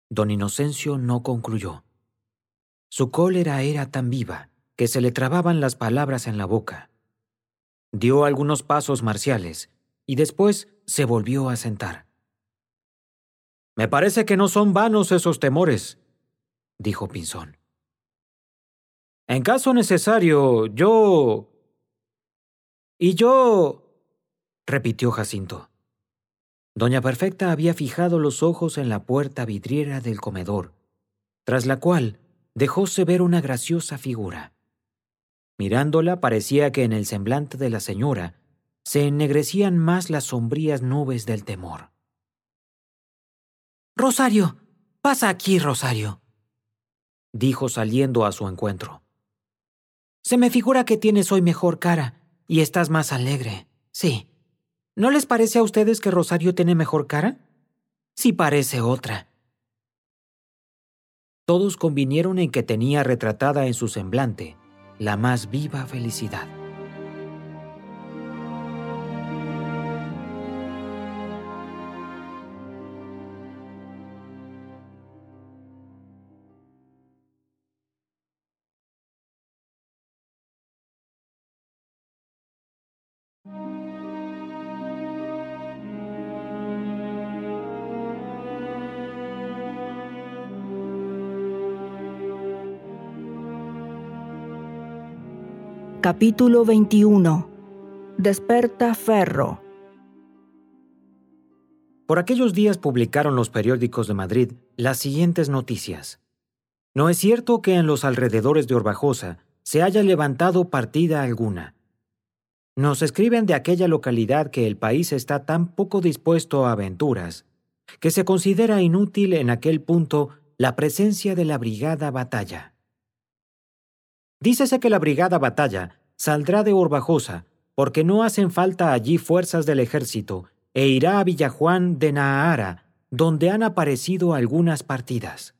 Don Inocencio no concluyó. Su cólera era tan viva que se le trababan las palabras en la boca. Dio algunos pasos marciales y después se volvió a sentar. «Me parece que no son vanos esos temores», dijo Pinzón. «En caso necesario, yo...» «Y yo...» repitió Jacinto. Doña Perfecta había fijado los ojos en la puerta vidriera del comedor, tras la cual dejóse ver una graciosa figura. Mirándola parecía que en el semblante de la señora se ennegrecían más las sombrías nubes del temor. «Rosario, pasa aquí, Rosario», dijo saliendo a su encuentro. «Se me figura que tienes hoy mejor cara y estás más alegre. Sí. ¿No les parece a ustedes que Rosario tiene mejor cara? Sí parece otra». Todos convinieron en que tenía retratada en su semblante la más viva felicidad. Capítulo 21. Despertaferro. Por aquellos días publicaron los periódicos de Madrid las siguientes noticias. No es cierto que en los alrededores de Orbajosa se haya levantado partida alguna. Nos escriben de aquella localidad que el país está tan poco dispuesto a aventuras, que se considera inútil en aquel punto la presencia de la Brigada Batalla. Dícese que la Brigada Batalla saldrá de Orbajosa porque no hacen falta allí fuerzas del ejército e irá a Villajuán de Nahara, donde han aparecido algunas partidas.